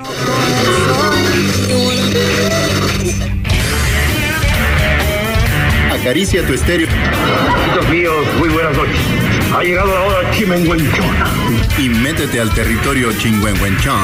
Acaricia tu estéreo. Amiguitos míos, muy buenas noches. Ha llegado la hora chimenguenchona. Y métete al territorio chingüengüenchón.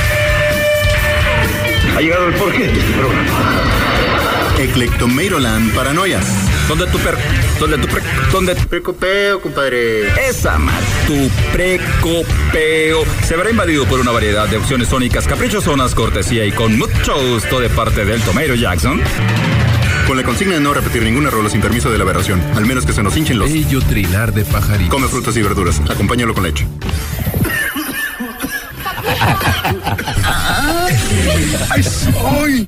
Ha llegado el porqué de este programa. Eclectomeiroland Paranoia. ¿Dónde tu precopeo, compadre? Esa madre. Tu precopeo se verá invadido por una variedad de opciones sónicas caprichosonas, cortesía y con mucho gusto de parte del Tomeiro Jackson. Con la consigna de no repetir ninguna rola sin permiso de la aberración, al menos que se nos hinchen los... Bello trinar de pajaritos. Come frutas y verduras, acompáñalo con leche. ¡Ay, soy!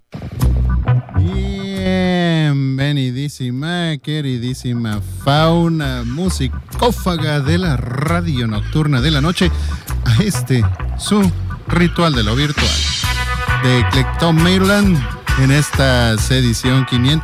Bienvenidísima, queridísima fauna musicófaga de la radio nocturna de la noche a su ritual de lo virtual de Eclectomeiroland en esta edición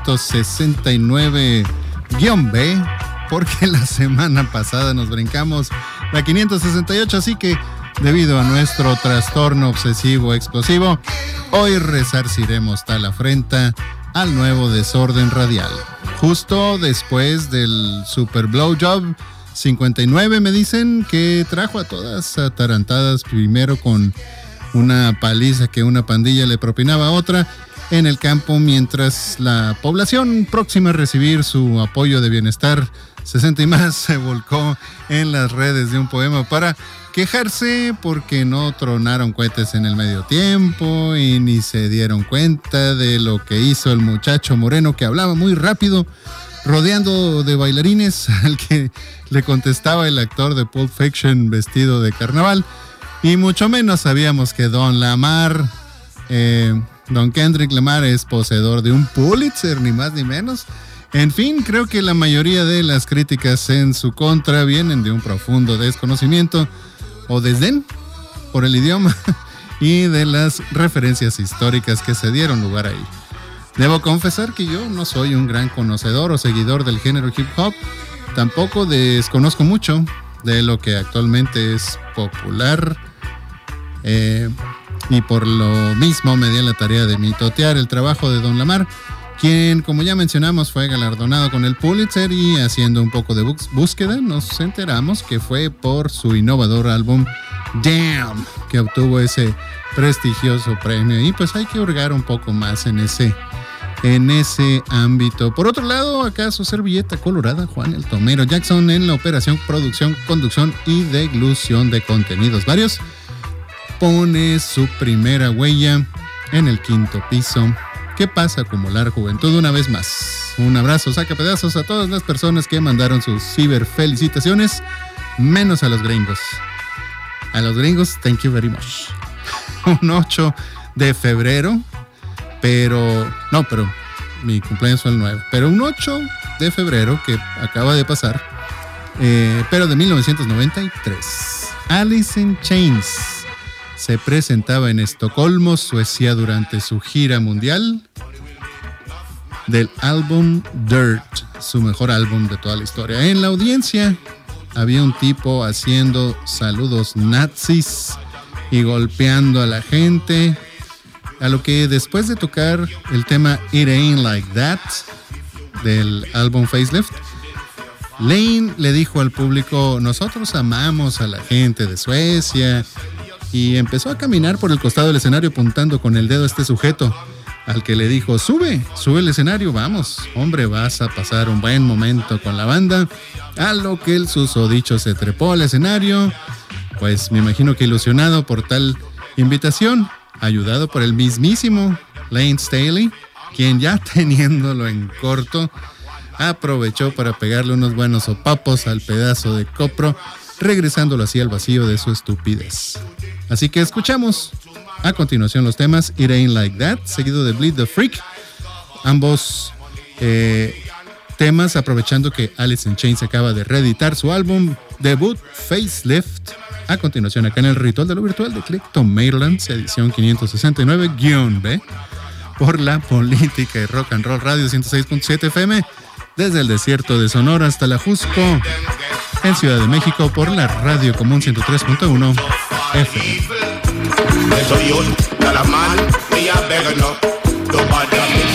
569-B, porque la semana pasada nos brincamos la 568, así que debido a nuestro trastorno obsesivo explosivo, hoy resarciremos tal afrenta al nuevo desorden radial. Justo después del Super Blowjob 59, me dicen, que trajo a todas atarantadas, primero con una paliza que una pandilla le propinaba a otra en el campo, mientras la población próxima a recibir su apoyo de bienestar 60 y más se volcó en las redes de un poema para quejarse porque no tronaron cohetes en el medio tiempo y ni se dieron cuenta de lo que hizo el muchacho moreno que hablaba muy rápido, rodeando de bailarines, al que le contestaba el actor de Pulp Fiction vestido de carnaval. Y mucho menos sabíamos que Don Kendrick Lamar es poseedor de un Pulitzer, ni más ni menos. En fin, creo que la mayoría de las críticas en su contra vienen de un profundo desconocimiento o desdén por el idioma y de las referencias históricas que se dieron lugar ahí. Debo confesar que yo no soy un gran conocedor o seguidor del género hip hop, tampoco desconozco mucho de lo que actualmente es popular, y por lo mismo me di a la tarea de mitotear el trabajo de Don Lamar, quien, como ya mencionamos, fue galardonado con el Pulitzer, y haciendo un poco de búsqueda nos enteramos que fue por su innovador álbum Damn que obtuvo ese prestigioso premio, y pues hay que hurgar un poco más en ese ámbito. Por otro lado, acá su servilleta colorada, Juan el Tomeiro Jackson, en la operación, producción, conducción y deglución de contenidos varios, pone su primera huella en el 5º piso. ¿Qué pasa? Acumular juventud una vez más. Un abrazo saca pedazos a todas las personas que mandaron sus ciberfelicitaciones, menos a los gringos. A los gringos, thank you very much. Un 8 de febrero, pero mi cumpleaños fue el 9, pero un 8 de febrero que acaba de pasar, pero de 1993. Alice in Chains se presentaba en Estocolmo, Suecia, durante su gira mundial del álbum Dirt, su mejor álbum de toda la historia. En la audiencia había un tipo haciendo saludos nazis y golpeando a la gente, a lo que después de tocar el tema It Ain't Like That del álbum Facelift, Lane le dijo al público: nosotros amamos a la gente de Suecia, y empezó a caminar por el costado del escenario apuntando con el dedo a este sujeto, al que le dijo: sube el escenario, vamos, hombre, vas a pasar un buen momento con la banda. A lo que el susodicho se trepó al escenario, pues me imagino que ilusionado por tal invitación, ayudado por el mismísimo Lane Staley, quien, ya teniéndolo en corto, aprovechó para pegarle unos buenos sopapos al pedazo de copro, regresándolo así al vacío de su estupidez. Así que escuchamos a continuación los temas It Ain't Like That, seguido de Bleed the Freak, ambos temas aprovechando que Alice in Chains acaba de reeditar su álbum debut Facelift. A continuación, acá en el ritual de lo virtual de Eclectomeiroland, edición 569-B, por la Política y Rock and Roll Radio 106.7 FM, desde el desierto de Sonora hasta la Jusco, en Ciudad de México, por la Radio Común 103.1 FM. Soy yo, beg no. Don't bother me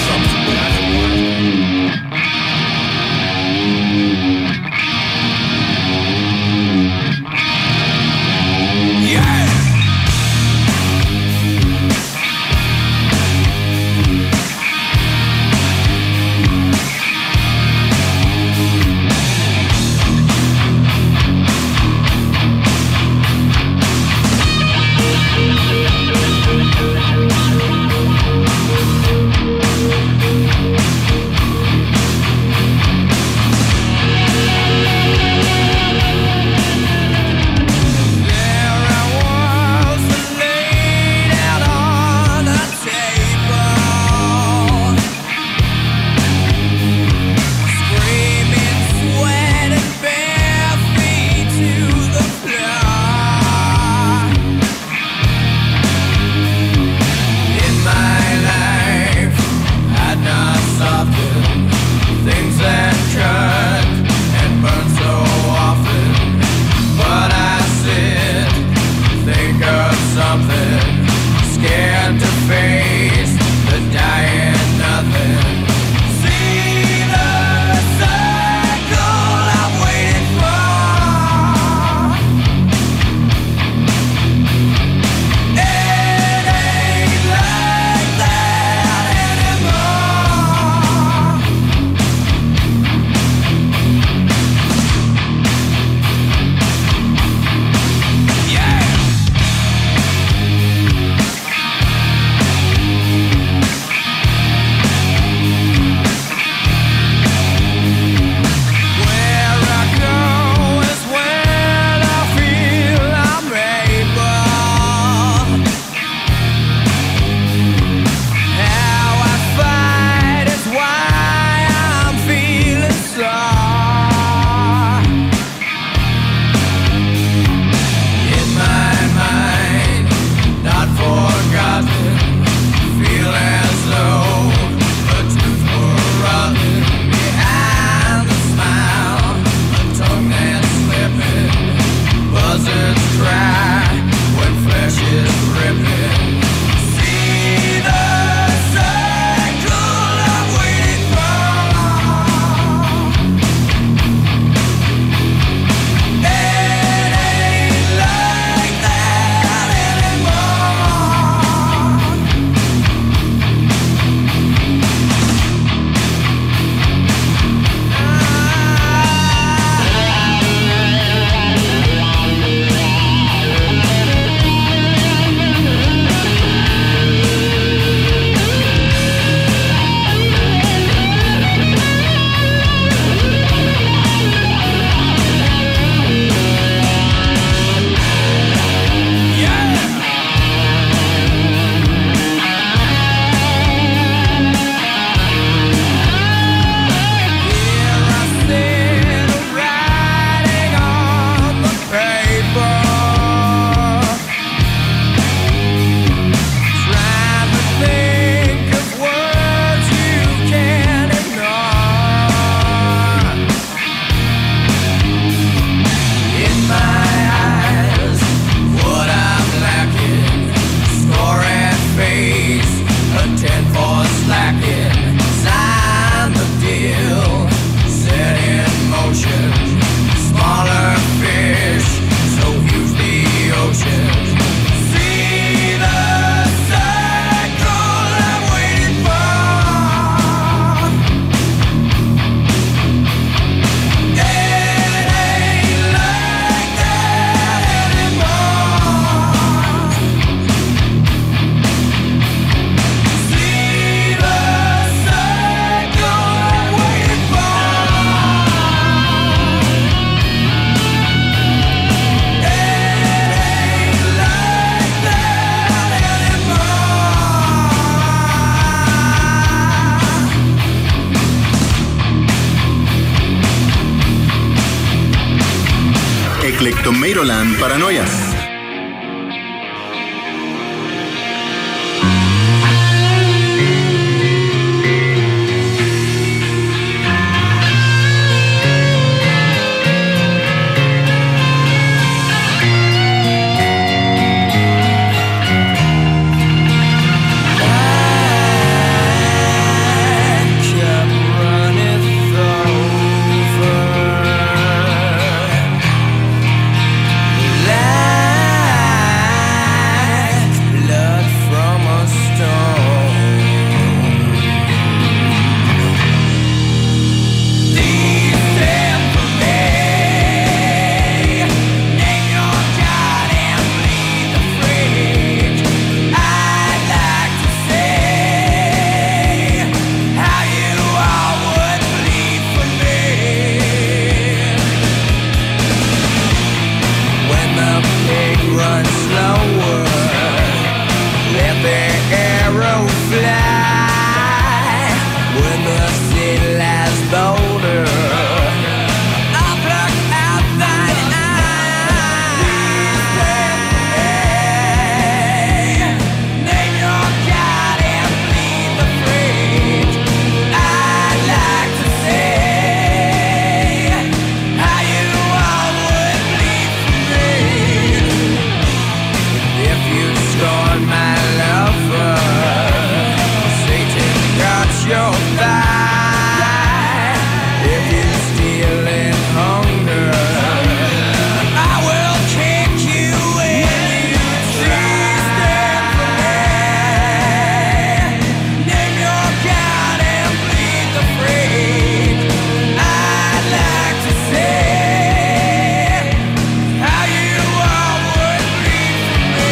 Eclectomeiroland Paranoias. crow fly when the city lies bolder. I'll pluck out thine eye. Name your God and bleed the freight. I'd like to say how you all would bleed for me if you scorn my lover. Satan got your thigh. If you steal in hunger, I will kick you when you stand for me. Name your God and bleed the freight. I'd like to say how you all would bleed for me.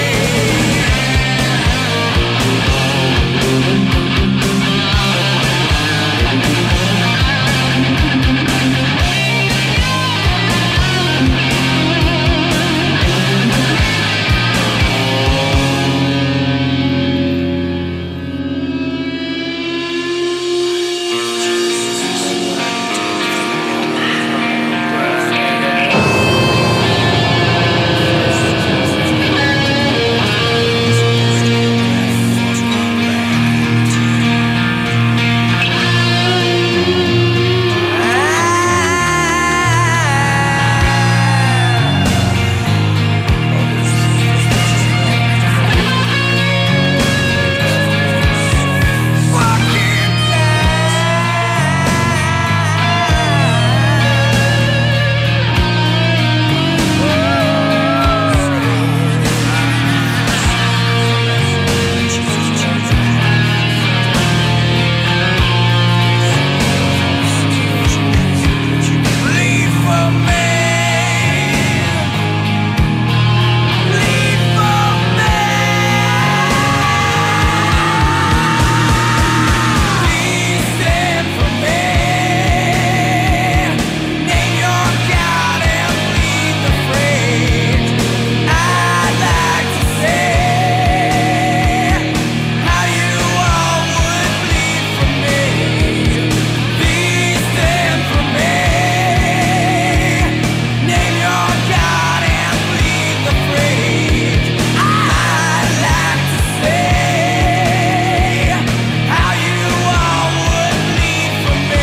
Bleed for me. Bleed for me. Please stand for me. Name your God and bleed the freight. I'd like to say how you all would bleed for me. Please stand for me. Name your God and bleed the freight. I'd like to say how you all would bleed for me.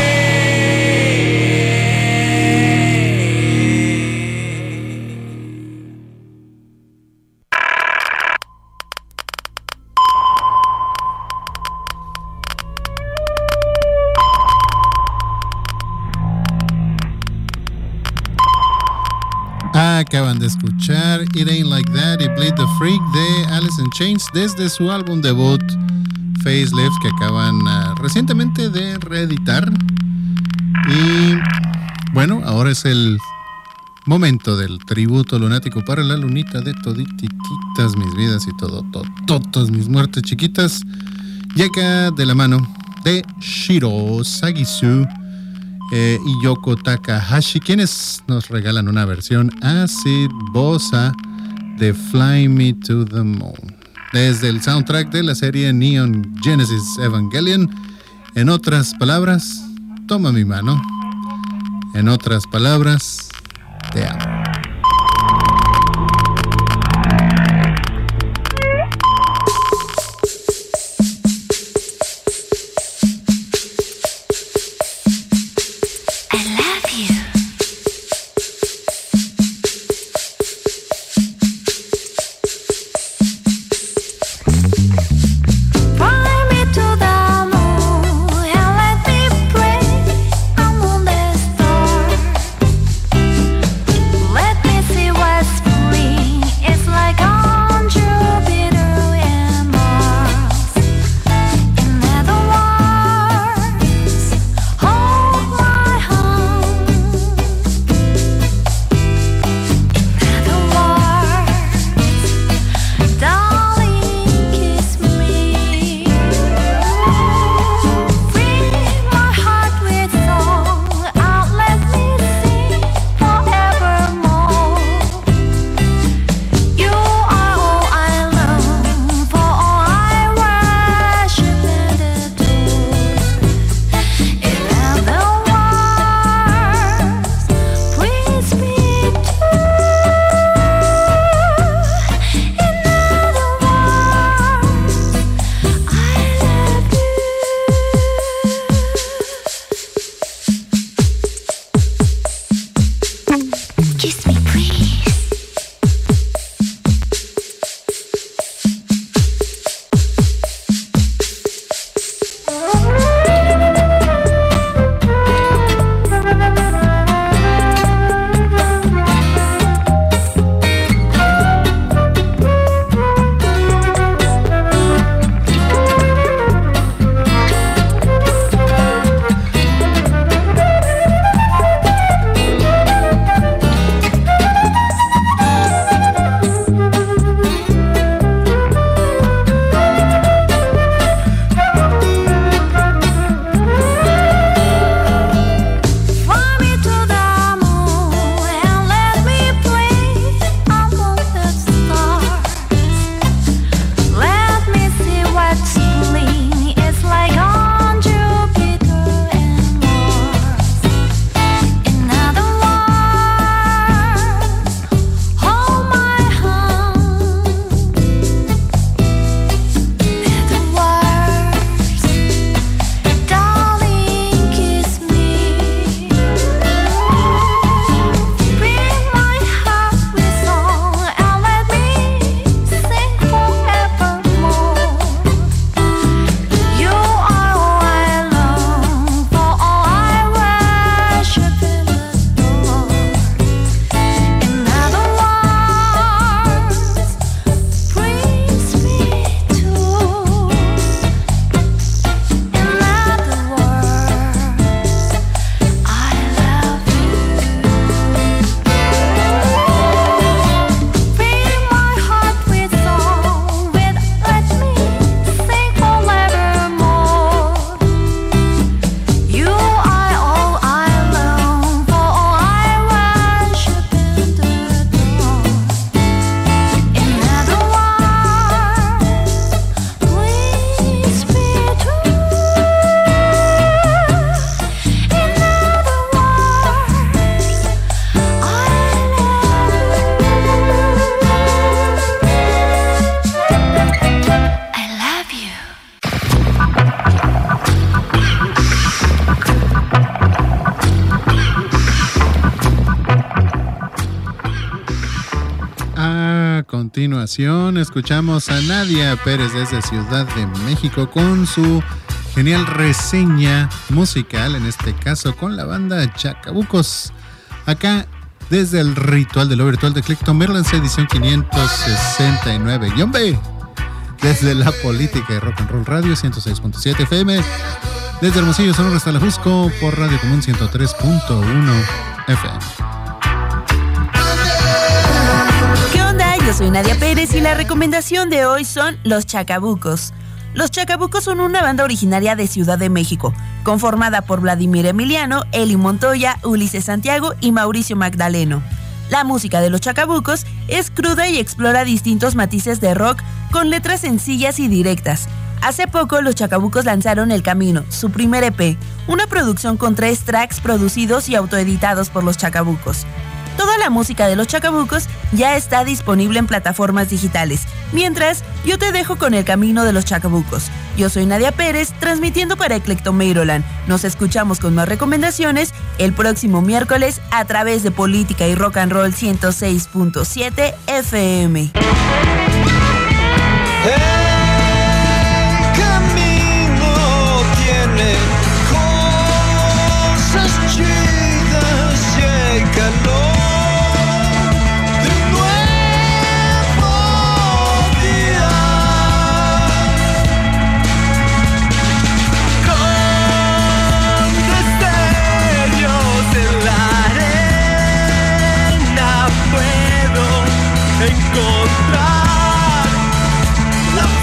Acaban de escuchar It Ain't Like That y Bleed the Freak de Alice in Chains desde su álbum debut Facelift, que acaban recientemente de reeditar. Y bueno, ahora es el momento del tributo lunático para la lunita de todititas mis vidas y todas mis muertes chiquitas. Llega de la mano de Shiro Sagisu y Yoko Takahashi, quienes nos regalan una versión acid bossa de Fly Me to the Moon, desde el soundtrack de la serie Neon Genesis Evangelion. En otras palabras, toma mi mano. En otras palabras, te amo. Fly me to the moon and let me pray among the stars. continuación escuchamos a Nadia Pérez desde Ciudad de México con su genial reseña musical, en este caso con la banda Chacabucos. Acá desde el Ritual de lo Virtual de Clicton Merlins, edición 569-B. Desde la Política de Rock and Roll Radio 106.7 FM. Desde Hermosillo, Sonora hasta la Jusco por Radio Común 103.1 FM. ¿Qué onda? Yo soy Nadia Pérez y la recomendación de hoy son Los Chacabucos. Los Chacabucos son una banda originaria de Ciudad de México, conformada por Vladimir Emiliano, Eli Montoya, Ulises Santiago y Mauricio Magdaleno. La música de Los Chacabucos es cruda y explora distintos matices de rock con letras sencillas y directas. Hace poco Los Chacabucos lanzaron El Camino, su primer EP, una producción con 3 tracks producidos y autoeditados por Los Chacabucos. Toda la música de Los Chacabucos ya está disponible en plataformas digitales. Mientras, yo te dejo con El Camino de Los Chacabucos. Yo soy Nadia Pérez, transmitiendo para Eclectomeiroland. Nos escuchamos con más recomendaciones el próximo miércoles a través de Política y Rock and Roll 106.7 FM. Encontrar la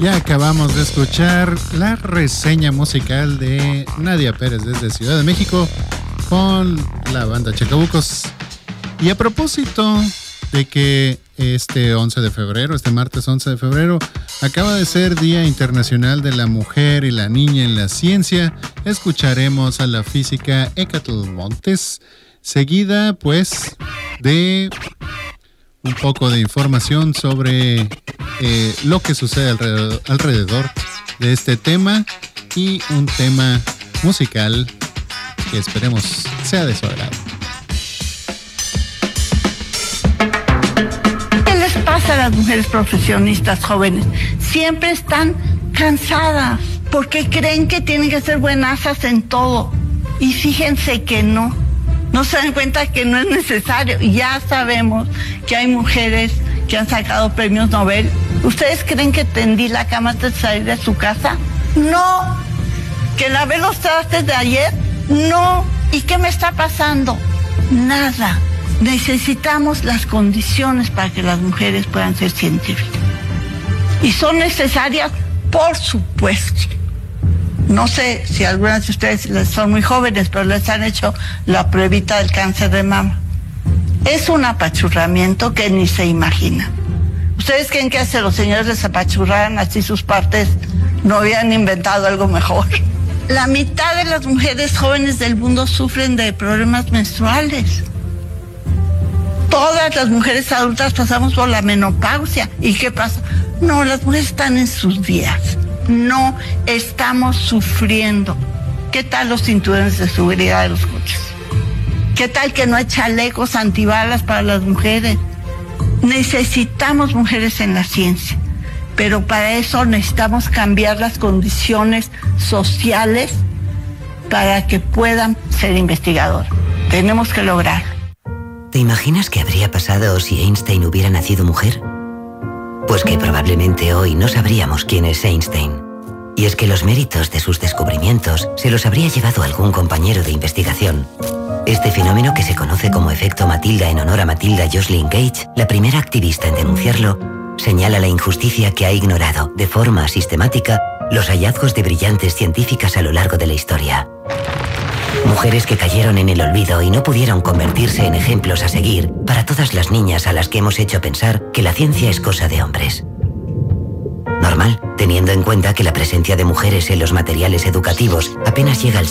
Ya acabamos de escuchar la reseña musical de Nadia Pérez desde Ciudad de México con la banda Chacabucos. Y a propósito de que este martes 11 de febrero, acaba de ser Día Internacional de la Mujer y la Niña en la Ciencia, escucharemos a la física Écatl Montes, seguida pues de un poco de información sobre lo que sucede alrededor de este tema y un tema musical que esperemos sea de su agrado. ¿Qué les pasa a las mujeres profesionistas jóvenes? Siempre están cansadas porque creen que tienen que ser buenazas en todo. Y fíjense que no se dan cuenta que no es necesario. Ya sabemos que hay mujeres que han sacado premios Nobel. ¿Ustedes creen que tendí la cama antes de salir de su casa? No. ¿Que lavé los trastes de ayer? No. ¿Y qué me está pasando? Nada. Necesitamos las condiciones para que las mujeres puedan ser científicas. ¿Y son necesarias? Por supuesto. No sé si algunas de ustedes son muy jóvenes, pero les han hecho la pruebita del cáncer de mama. Es un apachurramiento que ni se imagina. ¿Ustedes creen que si los señores les apachurraran así sus partes, no habían inventado algo mejor? La mitad de las mujeres jóvenes del mundo sufren de problemas menstruales. Todas las mujeres adultas pasamos por la menopausia. ¿Y qué pasa? No, las mujeres están en sus días. No estamos sufriendo. ¿Qué tal los cinturones de seguridad de los coches? ¿Qué tal que no hay chalecos antibalas para las mujeres? Necesitamos mujeres en la ciencia, pero para eso necesitamos cambiar las condiciones sociales para que puedan ser investigadoras. Tenemos que lograrlo. ¿Te imaginas qué habría pasado si Einstein hubiera nacido mujer? Pues que probablemente hoy no sabríamos quién es Einstein. Y es que los méritos de sus descubrimientos se los habría llevado algún compañero de investigación. Este fenómeno, que se conoce como efecto Matilda en honor a Matilda Joslyn Gage, la primera activista en denunciarlo, señala la injusticia que ha ignorado de forma sistemática los hallazgos de brillantes científicas a lo largo de la historia. Mujeres que cayeron en el olvido y no pudieron convertirse en ejemplos a seguir para todas las niñas a las que hemos hecho pensar que la ciencia es cosa de hombres. Normal, teniendo en cuenta que la presencia de mujeres en los materiales educativos apenas llega al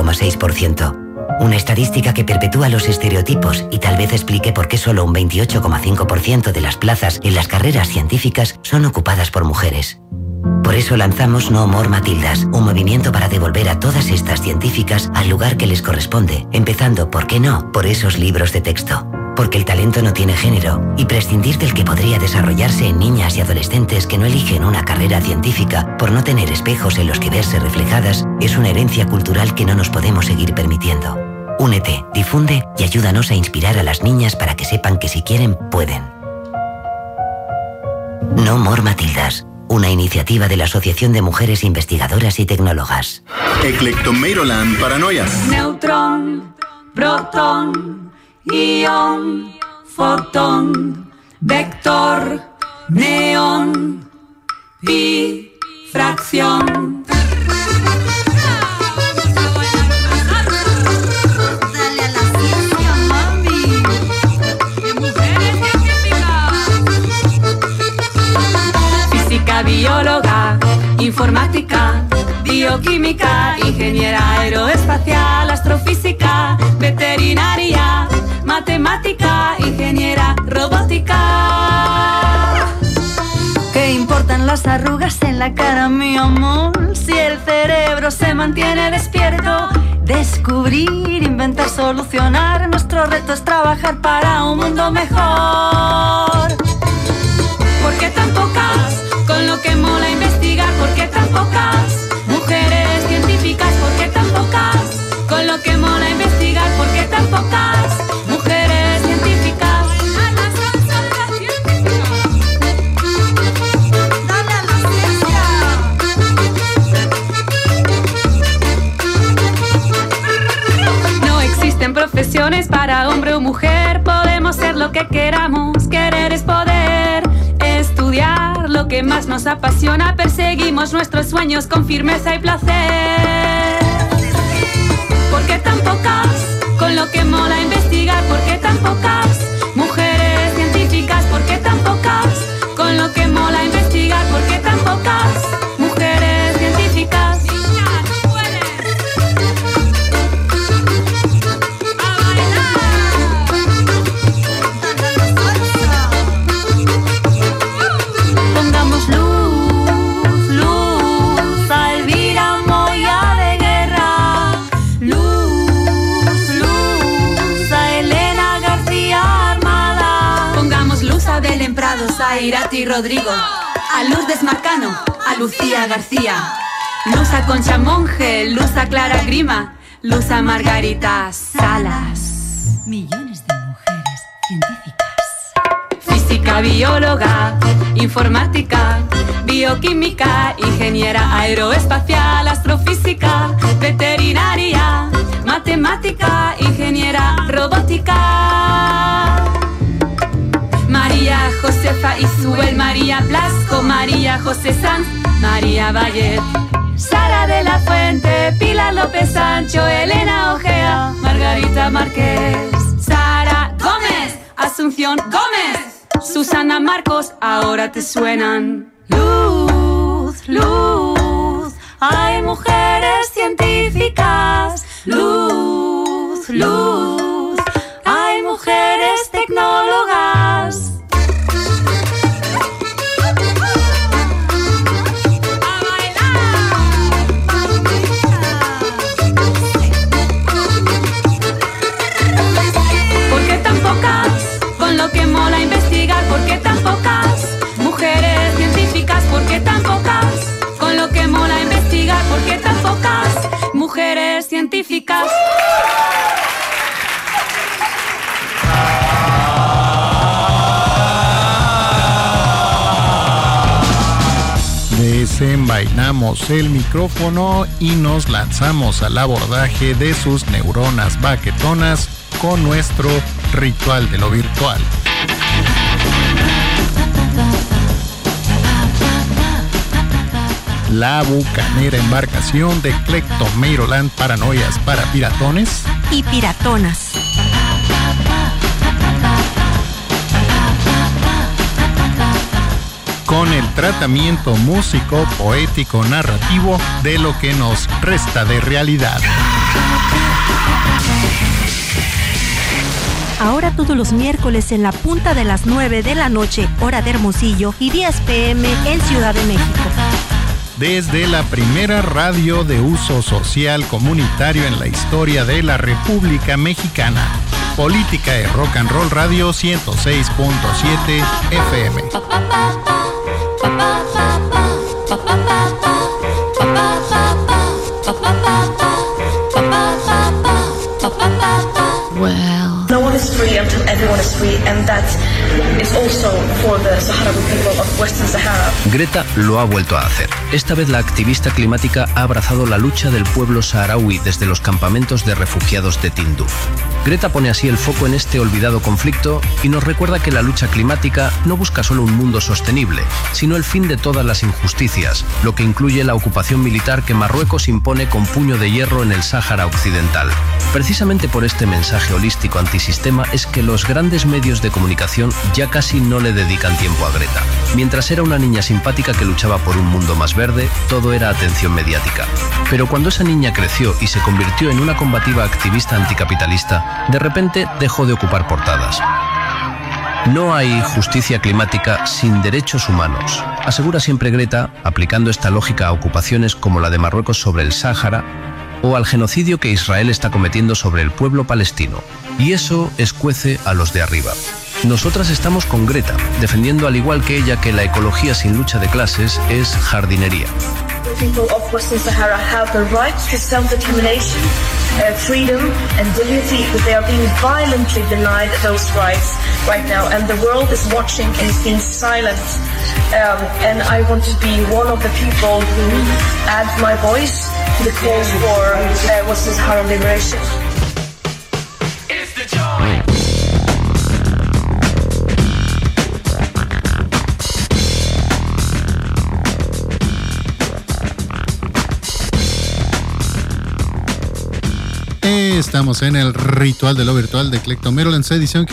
7,6%. Una estadística que perpetúa los estereotipos y tal vez explique por qué solo un 28,5% de las plazas en las carreras científicas son ocupadas por mujeres. Por eso lanzamos No More Matildas, un movimiento para devolver a todas estas científicas al lugar que les corresponde, empezando, ¿por qué no?, por esos libros de texto. Porque el talento no tiene género, y prescindir del que podría desarrollarse en niñas y adolescentes que no eligen una carrera científica por no tener espejos en los que verse reflejadas es una herencia cultural que no nos podemos seguir permitiendo. Únete, difunde y ayúdanos a inspirar a las niñas para que sepan que si quieren, pueden. No More Matildas, una iniciativa de la Asociación de Mujeres Investigadoras y Tecnólogas. Eclectomeiroland Paranoias. Neutrón, protón, ion, fotón, vector, neón, pi, fracción. Dale a la ciencia, mami. De mujeres científicas. Física, bióloga, informática, bioquímica, ingeniera aeroespacial, astrofísica, veterinaria, matemática, ingeniera robótica. ¿Qué importan las arrugas en la cara, mi amor? Si el cerebro se mantiene despierto. Descubrir, inventar, solucionar. Nuestro reto es trabajar para un mundo mejor. ¿Por qué tan pocas? Con lo que mola investigar. ¿Por qué tan pocas? Mujeres científicas. ¿Por qué tan pocas? Con lo que mola investigar. ¿Por qué tan pocas? Mujeres científicas. Dale a la ciencia. No existen profesiones para hombre o mujer. Podemos ser lo que queramos. Querer es poder. Estudiar lo lo que más nos apasiona, perseguimos nuestros sueños con firmeza y placer. ¿Por qué tan pocas? Con lo que mola investigar. ¿Por qué tan pocas? Mujeres científicas. ¿Por qué tan pocas? Con lo que mola investigar. ¿Por qué tan pocas? Mujeres científicas. Pongamos luz, luz a Elvira Moya de Guerra. Luz, luz a Elena García Armada. Pongamos luz a Belén Prados, a Irati Rodrigo, a Lourdes Marcano, a Lucía García. Luz a Concha Monge, luz a Clara Grima, luz a Margarita Salas. Millones de mujeres científicas. Física, bióloga, informática, bioquímica, ingeniera aeroespacial, astrofísica, veterinaria, matemática, ingeniera robótica. María Josefa Isuel, María Blasco, María José Sanz, María Vallet, Sara de la Fuente, Pilar López Sancho, Elena Ojea, Margarita Márquez, Sara Gómez, Asunción Gómez, Susana Marcos, ahora te suenan. Luz, luz, hay mujeres científicas. Luz, luz, hay mujeres tecnólogas. ¿Por qué tan pocas? Con lo que mola investigar. ¿Por qué tan pocas? Mujeres científicas. ¿Por qué tan pocas? Con lo que mola investigar. ¿Por qué tan pocas? Mujeres científicas. Desenvainamos el micrófono y nos lanzamos al abordaje de sus neuronas baquetonas con nuestro ritual de lo virtual. La bucanera embarcación de Kleptomeiroland, paranoias para piratones y piratonas. Con el tratamiento músico, poético, narrativo de lo que nos resta de realidad. Ahora todos los miércoles en la punta de las 9 de la noche, hora de Hermosillo, y 10 p.m. en Ciudad de México. Desde la primera radio de uso social comunitario en la historia de la República Mexicana. Política de Rock and Roll Radio 106.7 FM. Well, no one is free until everyone is free, and that is also for the Sahrawi people of Western Sahara. Greta lo ha vuelto a hacer. Esta vez la activista climática ha abrazado la lucha del pueblo saharaui desde los campamentos de refugiados de Tinduf. Greta pone así el foco en este olvidado conflicto y nos recuerda que la lucha climática no busca solo un mundo sostenible, sino el fin de todas las injusticias, lo que incluye la ocupación militar que Marruecos impone con puño de hierro en el Sáhara Occidental. Precisamente por este mensaje holístico antisistema es que los grandes medios de comunicación ya casi no le dedican tiempo a Greta. Mientras era una niña simpática que luchaba por un mundo más verde, todo era atención mediática. Pero cuando esa niña creció y se convirtió en una combativa activista anticapitalista, de repente dejó de ocupar portadas. No hay justicia climática sin derechos humanos, asegura siempre Greta, aplicando esta lógica a ocupaciones como la de Marruecos sobre el Sáhara o al genocidio que Israel está cometiendo sobre el pueblo palestino. Y eso escuece a los de arriba. Nosotras estamos con Greta, defendiendo al igual que ella que la ecología sin lucha de clases es jardinería. People of Western Sahara have the right to self-determination, freedom and dignity, but they are being violently denied those rights right now, and the world is watching and is being silent. And I want to be one of the people who add my voice to the calls for Western Sahara liberation. estamos en el ritual de lo virtual de Clectomerolens, edición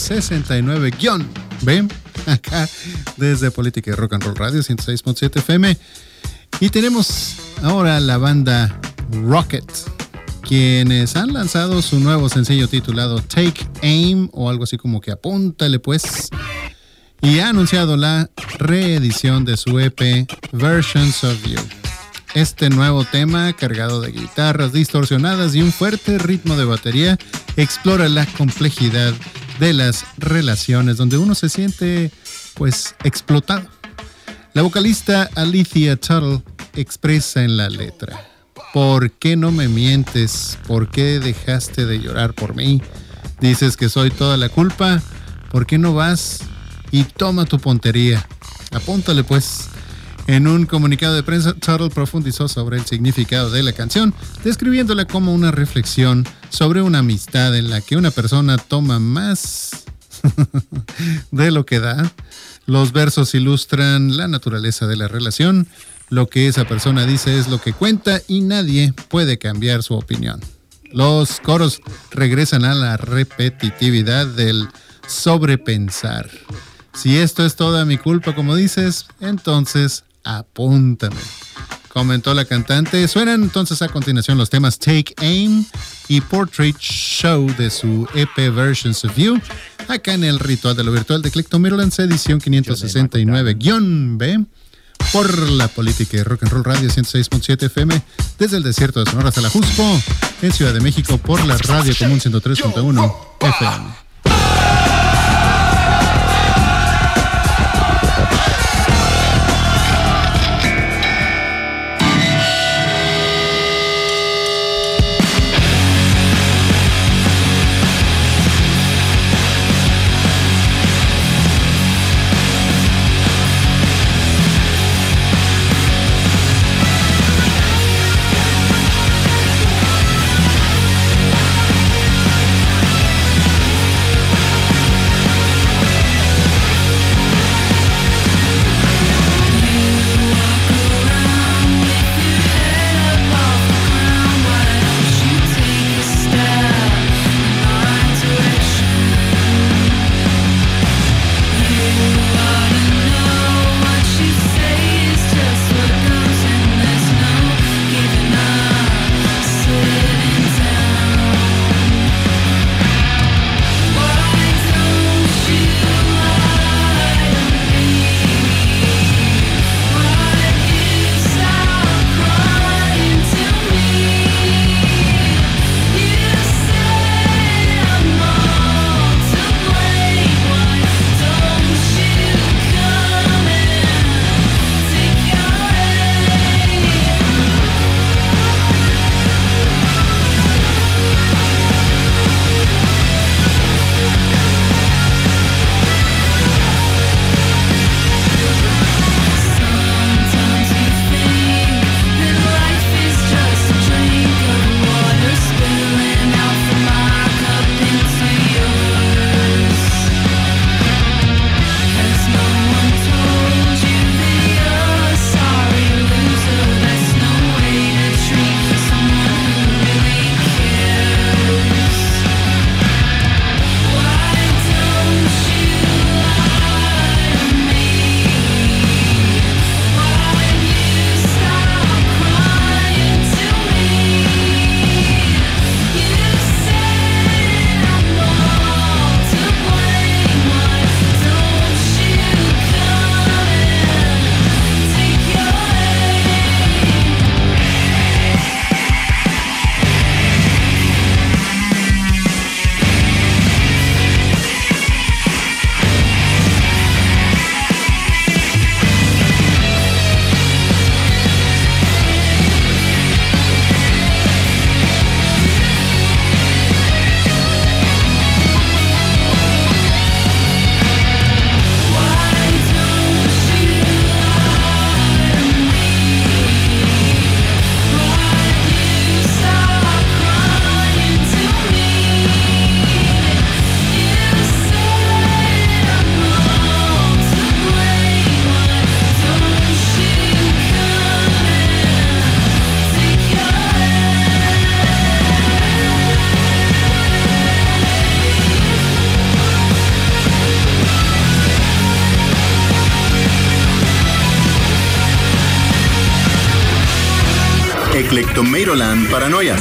569-B, acá desde Política y Rock and Roll Radio 106.7 FM. Y tenemos ahora la banda Rocket, quienes han lanzado su nuevo sencillo titulado Take Aim, o algo así como que apúntale pues, y ha anunciado la reedición de su EP Versions of You. Este nuevo tema, cargado de guitarras distorsionadas y un fuerte ritmo de batería, explora la complejidad de las relaciones donde uno se siente pues explotado. La vocalista Alicia Tuttle expresa en la letra: ¿por qué no me mientes? ¿Por qué dejaste de llorar por mí? Dices que soy toda la culpa. ¿Por qué no vas y toma tu puntería? Apúntale pues. En un comunicado de prensa, Tuttle profundizó sobre el significado de la canción, describiéndola como una reflexión sobre una amistad en la que una persona toma más de lo que da. Los versos ilustran la naturaleza de la relación. Lo que esa persona dice es lo que cuenta y nadie puede cambiar su opinión. Los coros regresan a la repetitividad del sobrepensar. Si esto es toda mi culpa, como dices, entonces apúntame, comentó la cantante. Suenan entonces a continuación los temas Take Aim y Portrait Show de su EP Versions of You, acá en el ritual de lo virtual de Clectomerolens, edición 569-B, por la Política y Rock and Roll Radio 106.7 FM, desde el desierto de Sonora hasta la Jusco, en Ciudad de México, por la Radio Común 103.1 FM. Eclectomatoland Paranoia.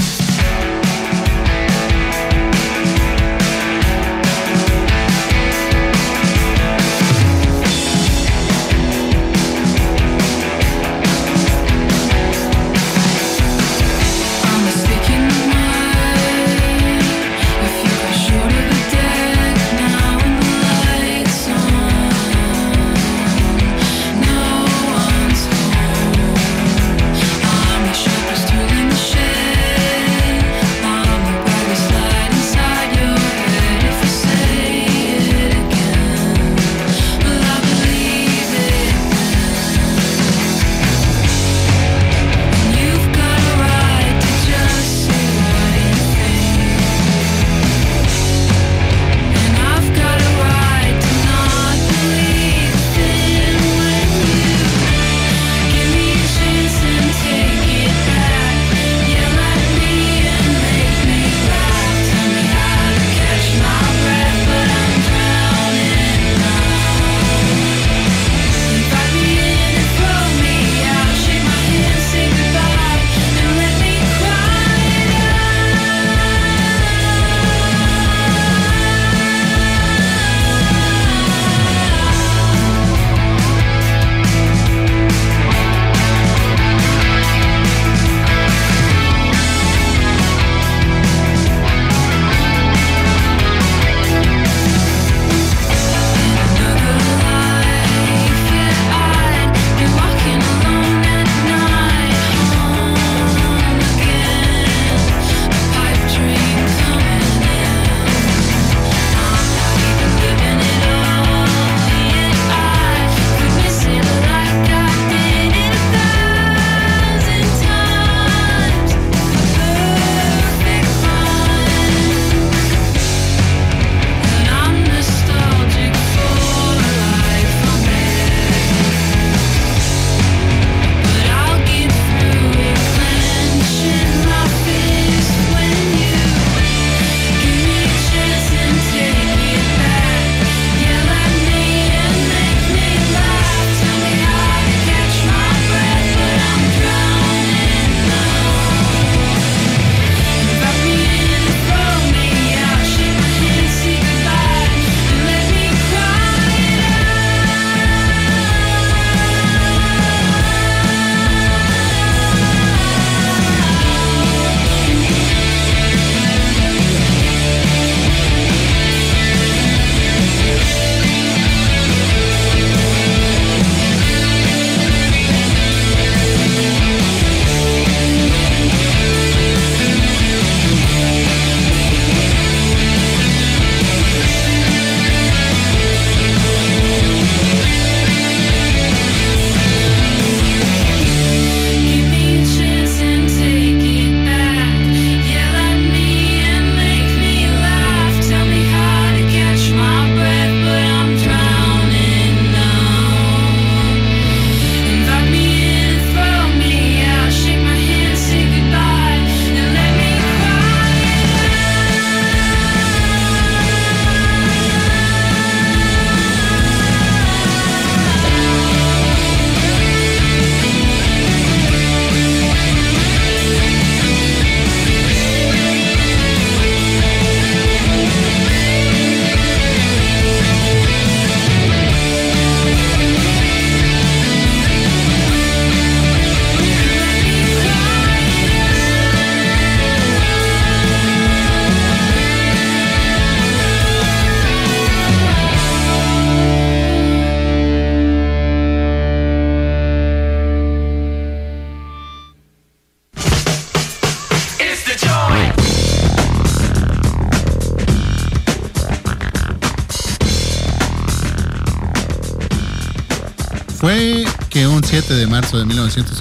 Fue que un 7 de marzo de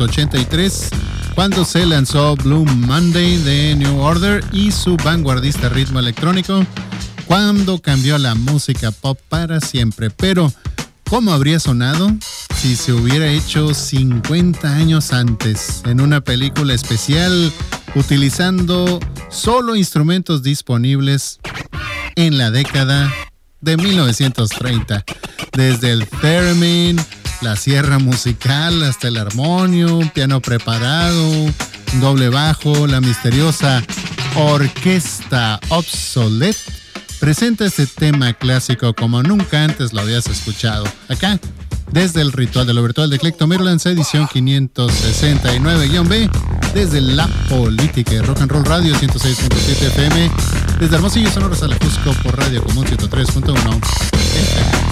1983, cuando se lanzó Blue Monday de New Order y su vanguardista ritmo electrónico, cuando cambió la música pop para siempre. Pero, ¿cómo habría sonado si se hubiera hecho 50 años antes, en una película especial, utilizando solo instrumentos disponibles en la década de 1930? Desde el theremin la sierra musical, hasta el armonio, un piano preparado, un doble bajo, la misteriosa Orquesta Obsolete presenta este tema clásico como nunca antes lo habías escuchado. Acá, desde el Ritual de lo Virtual de Eclectomerolands, edición 569-B, desde La Política y Rock and Roll Radio 106.7 FM, desde Hermosillo, Sonora, Salajusco, por Radio Común 103.1 FM.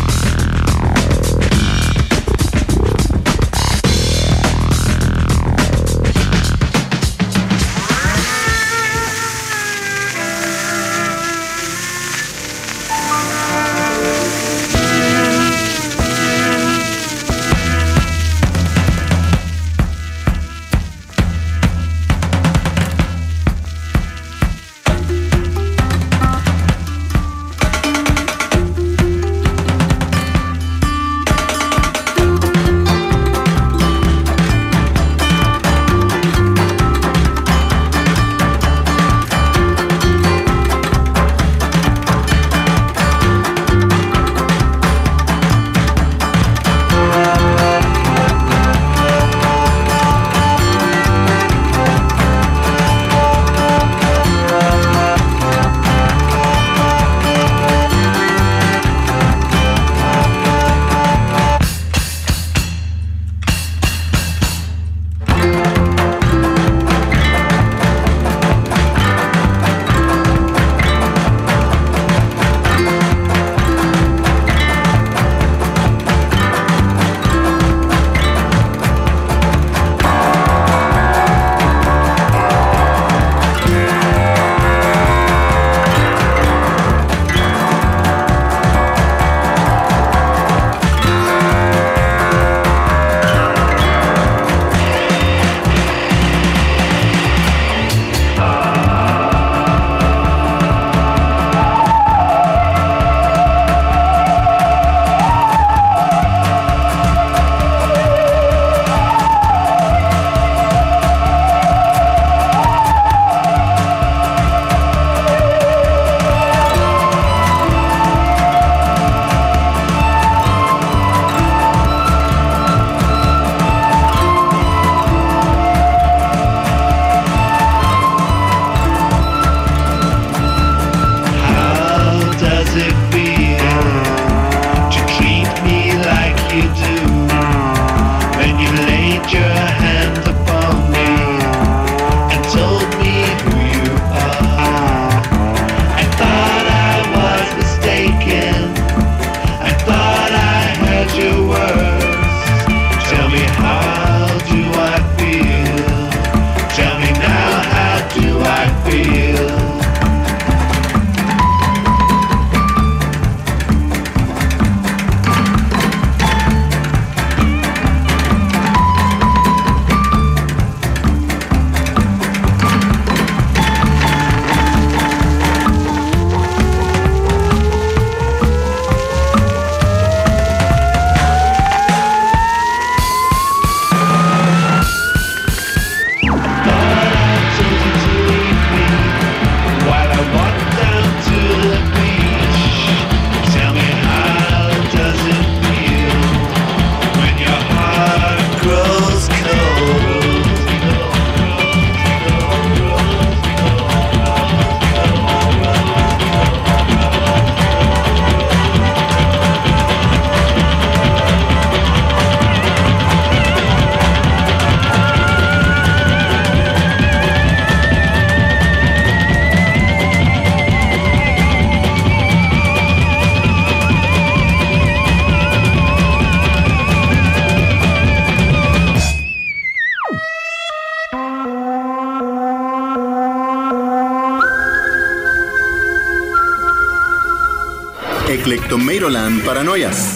Eclectomeroland Paranoias.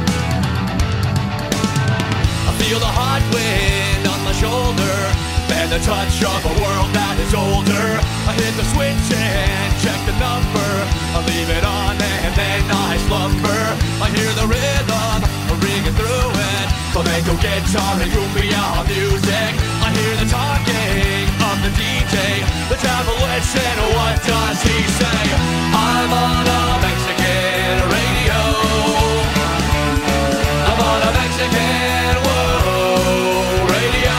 Feel the hot wind on my shoulder, back the touch of a world that is older. I hit the switch and check the number. I leave it on and then I slumber. I hear the rhythm ringing through it. Flamenco guitar and cumbia music. I hear the talking of the DJ. The devil listen, what does he say? I'm on a Mexican radio. I'm on a Mexican radio.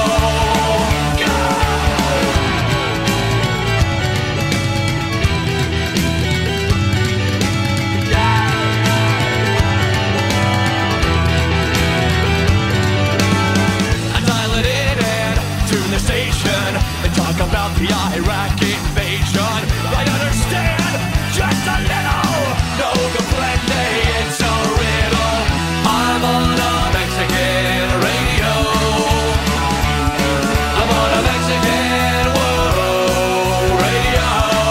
About the Iraq invasion, I understand just a little. No comprende, it's a riddle. I'm on a Mexican radio. I'm on a Mexican radio.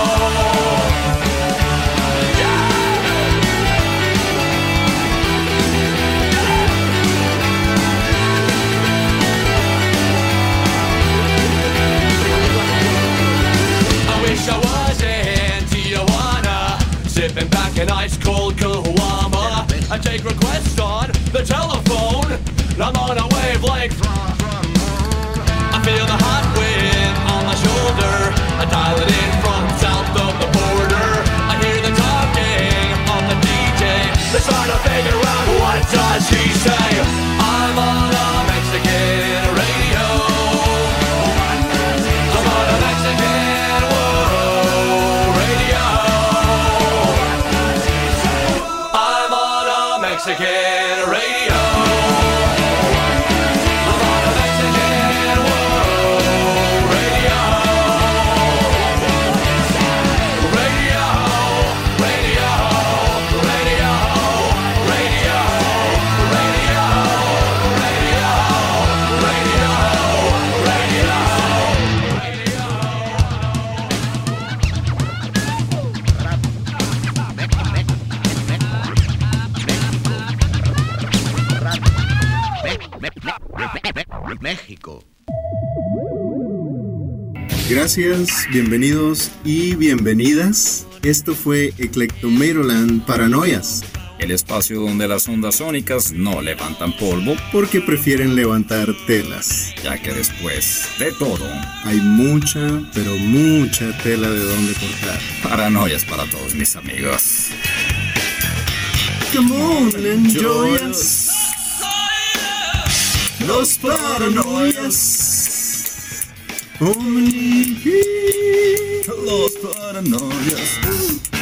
I was in Tijuana, sipping back an ice cold Caguama. I take requests on the telephone. I'm on a wavelength. I feel the hot wind on my shoulder. I dial it in from south of the border. I hear the talking of the DJ. They're trying to figure out what does he say. I'm on a Mexican radio. I'm on a Mexican Mexican radio. I'm on a Mexican radio. Radio, radio, radio, radio, radio, México. Gracias, bienvenidos y bienvenidas. Esto fue Eclectomeroland Paranoias. El espacio donde las ondas sónicas no levantan polvo porque prefieren levantar telas. Ya que después de todo hay mucha, pero mucha tela de donde cortar. Paranoias para todos mis amigos. Come on, enjoy us. Los paranoias. Los paranoias.